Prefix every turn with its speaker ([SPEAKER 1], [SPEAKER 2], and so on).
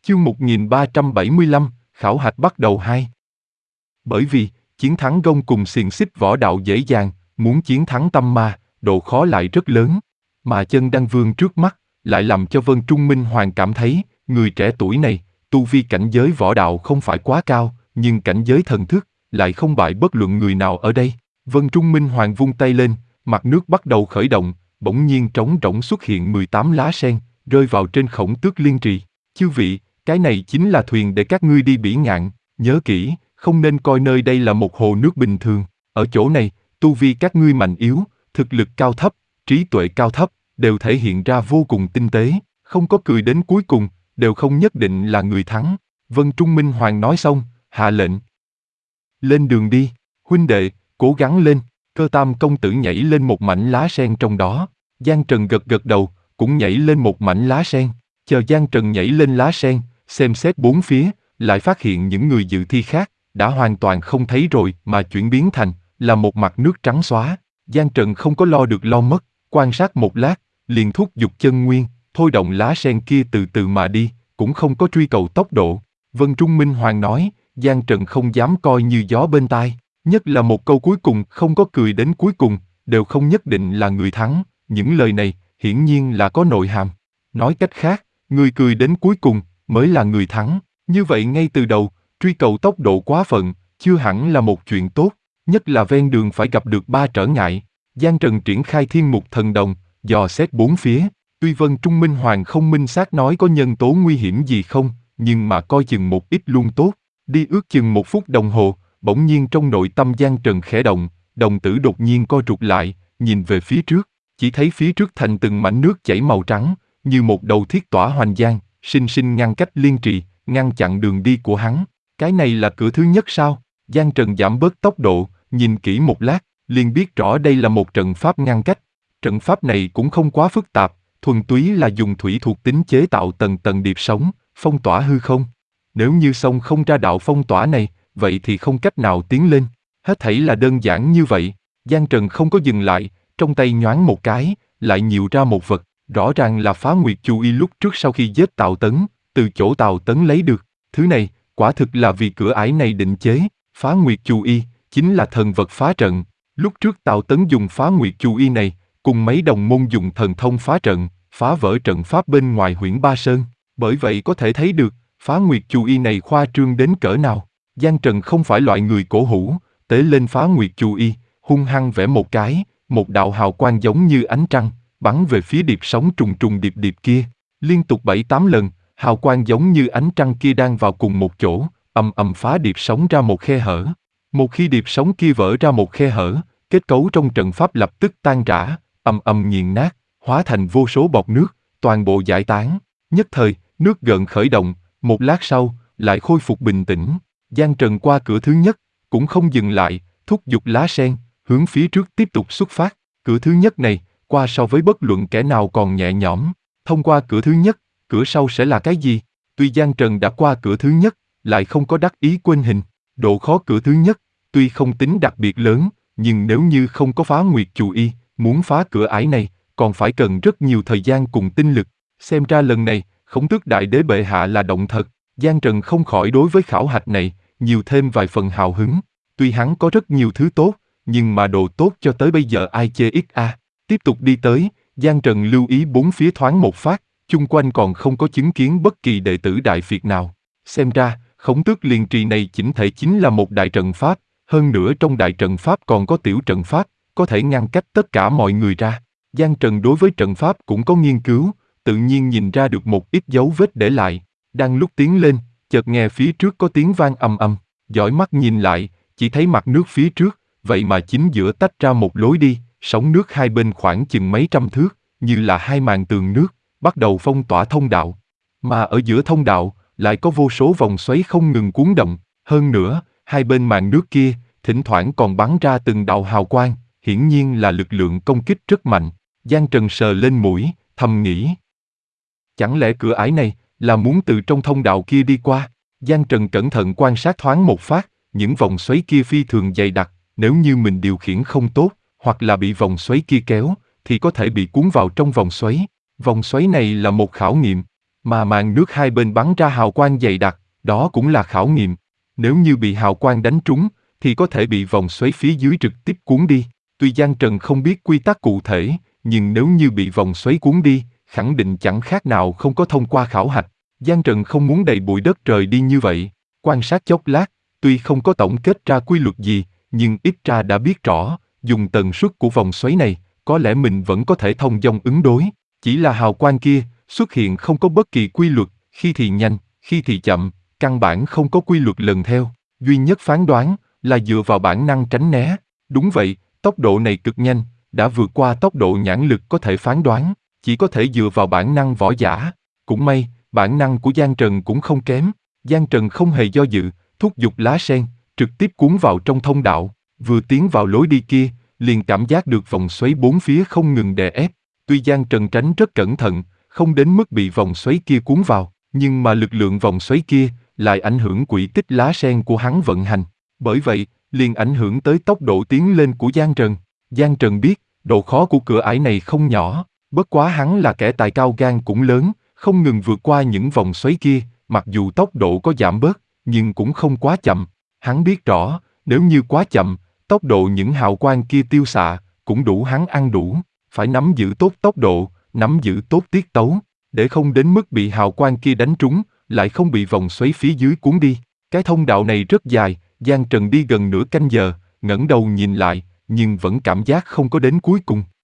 [SPEAKER 1] Chương 1375, khảo hạch bắt đầu 2. Bởi vì, chiến thắng gông cùng xiềng xích võ đạo dễ dàng, muốn chiến thắng tâm ma, độ khó lại rất lớn. Mà chân đăng vương trước mắt, lại làm cho Vân Trung Minh Hoàng cảm thấy, người trẻ tuổi này, tu vi cảnh giới võ đạo không phải quá cao, nhưng cảnh giới thần thức, lại không bại bất luận người nào ở đây. Vân Trung Minh Hoàng vung tay lên, mặt nước bắt đầu khởi động, bỗng nhiên trống rỗng xuất hiện 18 lá sen, rơi vào trên Khổng Tước Liên Trì. Chư vị, cái này chính là thuyền để các ngươi đi bỉ ngạn, nhớ kỹ, không nên coi nơi đây là một hồ nước bình thường. Ở chỗ này, tu vi các ngươi mạnh yếu, thực lực cao thấp, trí tuệ cao thấp, đều thể hiện ra vô cùng tinh tế, không có cười đến cuối cùng, đều không nhất định là người thắng. Vân Trung Minh Hoàng nói xong, hạ lệnh. Lên đường đi, huynh đệ, cố gắng lên. Cơ Tam công tử nhảy lên một mảnh lá sen trong đó. Giang Trần gật gật đầu, cũng nhảy lên một mảnh lá sen. Chờ Giang Trần nhảy lên lá sen, xem xét bốn phía, lại phát hiện những người dự thi khác đã hoàn toàn không thấy rồi mà chuyển biến thành là một mặt nước trắng xóa. Giang Trần không có lo được lo mất, quan sát một lát, liền thúc giục chân nguyên, thôi động lá sen kia từ từ mà đi, cũng không có truy cầu tốc độ. Vân Trung Minh Hoàng nói, Giang Trần không dám coi như gió bên tai, nhất là một câu cuối cùng không có cười đến cuối cùng, đều không nhất định là người thắng. Những lời này, hiển nhiên là có nội hàm. Nói cách khác, người cười đến cuối cùng mới là người thắng. Như vậy ngay từ đầu, truy cầu tốc độ quá phận, chưa hẳn là một chuyện tốt, nhất là ven đường phải gặp được 3 trở ngại. Giang Trần triển khai thiên mục thần đồng, dò xét bốn phía. Tuy Vân Trung Minh Hoàng không minh xác nói có nhân tố nguy hiểm gì không, nhưng mà coi chừng một ít luôn tốt. Đi ước chừng 1 phút đồng hồ, bỗng nhiên trong nội tâm Giang Trần khẽ động, đồng tử đột nhiên co rụt lại, nhìn về phía trước, chỉ thấy phía trước thành từng mảnh nước chảy màu trắng, như một đầu thiết tỏa hoành giang, sinh sinh ngăn cách Liên Trì, ngăn chặn đường đi của hắn. Cái này là cửa thứ nhất sao? Giang Trần giảm bớt tốc độ, nhìn kỹ một lát, liền biết rõ đây là một trận pháp ngăn cách. Trận pháp này cũng không quá phức tạp, thuần túy là dùng thủy thuộc tính chế tạo tầng tầng điệp sóng, phong tỏa hư không. Nếu như xông không ra đạo phong tỏa này, vậy thì không cách nào tiến lên. Hết thảy là đơn giản như vậy. Giang Trần không có dừng lại, trong tay nhoáng một cái, lại nhiều ra một vật, rõ ràng là Phá Nguyệt Chu Y lúc trước sau khi giết Tào Tấn, từ chỗ Tào Tấn lấy được. Thứ này, quả thực là vì cửa ải này định chế. Phá Nguyệt Chu Y chính là thần vật phá trận. Lúc trước Tào Tấn dùng Phá Nguyệt Chu Y này, cùng mấy đồng môn dùng thần thông phá trận, phá vỡ trận pháp bên ngoài Huyễn Ba Sơn. Bởi vậy có thể thấy được, Phá Nguyệt Chu Y này khoa trương đến cỡ nào. Giang Trần không phải loại người cổ hủ, tế lên Phá Nguyệt Chu Y, hung hăng vẽ một cái, một đạo hào quang giống như ánh trăng, bắn về phía điệp sóng trùng trùng điệp điệp kia. Liên tục 7-8 lần, hào quang giống như ánh trăng kia đang vào cùng một chỗ, ầm ầm phá điệp sóng ra một khe hở. Một khi điệp sóng kia vỡ ra một khe hở, kết cấu trong trận pháp lập tức tan rã, ầm ầm nghiền nát, hóa thành vô số bọt nước, toàn bộ giải tán. Nhất thời, nước gợn khởi động, một lát sau, lại khôi phục bình tĩnh. Giang Trần qua cửa thứ nhất, cũng không dừng lại, thúc giục lá sen, hướng phía trước tiếp tục xuất phát. Cửa thứ nhất này, qua so với bất luận kẻ nào còn nhẹ nhõm. Thông qua cửa thứ nhất, cửa sau sẽ là cái gì? Tuy Giang Trần đã qua cửa thứ nhất, lại không có đắc ý quên hình. Độ khó cửa thứ nhất, tuy không tính đặc biệt lớn, nhưng nếu như không có Phá Nguyệt Chu Y, muốn phá cửa ải này, còn phải cần rất nhiều thời gian cùng tinh lực. Xem ra lần này, Khổng Tước Đại Đế bệ hạ là động thật. Giang Trần không khỏi đối với khảo hạch này, nhiều thêm vài phần hào hứng. Tuy hắn có rất nhiều thứ tốt, nhưng mà đồ tốt cho tới bây giờ ai chê ít a. Tiếp tục đi tới, Giang Trần lưu ý bốn phía thoáng một phát, chung quanh còn không có chứng kiến bất kỳ đệ tử Đại Việt nào. Xem ra, Khổng Tước Liên Trì này chỉnh thể chính là một đại trận pháp, hơn nữa trong đại trận pháp còn có tiểu trận pháp, có thể ngăn cách tất cả mọi người ra. Giang Trần đối với trận pháp cũng có nghiên cứu, tự nhiên nhìn ra được một ít dấu vết để lại. Đang lúc tiến lên, chợt nghe phía trước có tiếng vang ầm ầm, dõi mắt nhìn lại, chỉ thấy mặt nước phía trước, vậy mà chính giữa tách ra một lối đi, sóng nước hai bên khoảng chừng mấy trăm thước, như là hai màn tường nước, bắt đầu phong tỏa thông đạo. Mà ở giữa thông đạo, lại có vô số vòng xoáy không ngừng cuốn động, hơn nữa, hai bên màn nước kia, thỉnh thoảng còn bắn ra từng đạo hào quang, hiển nhiên là lực lượng công kích rất mạnh. Giang Trần sờ lên mũi, thầm nghĩ. Chẳng lẽ cửa ải này, là muốn từ trong thông đạo kia đi qua? Giang Trần cẩn thận quan sát thoáng một phát, những vòng xoáy kia phi thường dày đặc, nếu như mình điều khiển không tốt, hoặc là bị vòng xoáy kia kéo, thì có thể bị cuốn vào trong vòng xoáy. Vòng xoáy này là một khảo nghiệm. mà màn nước hai bên bắn ra hào quang dày đặc, đó cũng là khảo nghiệm. Nếu như bị hào quang đánh trúng, thì có thể bị vòng xoáy phía dưới trực tiếp cuốn đi. Tuy Giang Trần không biết quy tắc cụ thể, nhưng nếu như bị vòng xoáy cuốn đi, khẳng định chẳng khác nào không có thông qua khảo hạch. Giang Trần không muốn đầy bụi đất trời đi như vậy. Quan sát chốc lát, tuy không có tổng kết ra quy luật gì, nhưng ít ra đã biết rõ, dùng tần suất của vòng xoáy này, có lẽ mình vẫn có thể thông dong ứng đối. Chỉ là hào quang kia, xuất hiện không có bất kỳ quy luật, khi thì nhanh, khi thì chậm, căn bản không có quy luật lần theo. Duy nhất phán đoán là dựa vào bản năng tránh né. Đúng vậy, tốc độ này cực nhanh, đã vượt qua tốc độ nhãn lực có thể phán đoán, chỉ có thể dựa vào bản năng võ giả. Cũng may, bản năng của Giang Trần cũng không kém. Giang Trần không hề do dự, thúc giục lá sen, trực tiếp cuốn vào trong thông đạo. Vừa tiến vào lối đi kia, liền cảm giác được vòng xoáy bốn phía không ngừng đè ép. Tuy Giang Trần tránh rất cẩn thận, không đến mức bị vòng xoáy kia cuốn vào, nhưng mà lực lượng vòng xoáy kia lại ảnh hưởng quỹ tích lá sen của hắn vận hành. Bởi vậy, liền ảnh hưởng tới tốc độ tiến lên của Giang Trần. Giang Trần biết, độ khó của cửa ải này không nhỏ, bất quá hắn là kẻ tài cao gan cũng lớn, không ngừng vượt qua những vòng xoáy kia, mặc dù tốc độ có giảm bớt, nhưng cũng không quá chậm. Hắn biết rõ, nếu như quá chậm, tốc độ những hào quang kia tiêu xạ, cũng đủ hắn ăn đủ, phải nắm giữ tốt tốc độ, nắm giữ tốt tiết tấu, để không đến mức bị hào quang kia đánh trúng, lại không bị vòng xoáy phía dưới cuốn đi. Cái thông đạo này rất dài, Giang Trần đi gần nửa canh giờ, ngẩng đầu nhìn lại, nhưng vẫn cảm giác không có đến cuối cùng.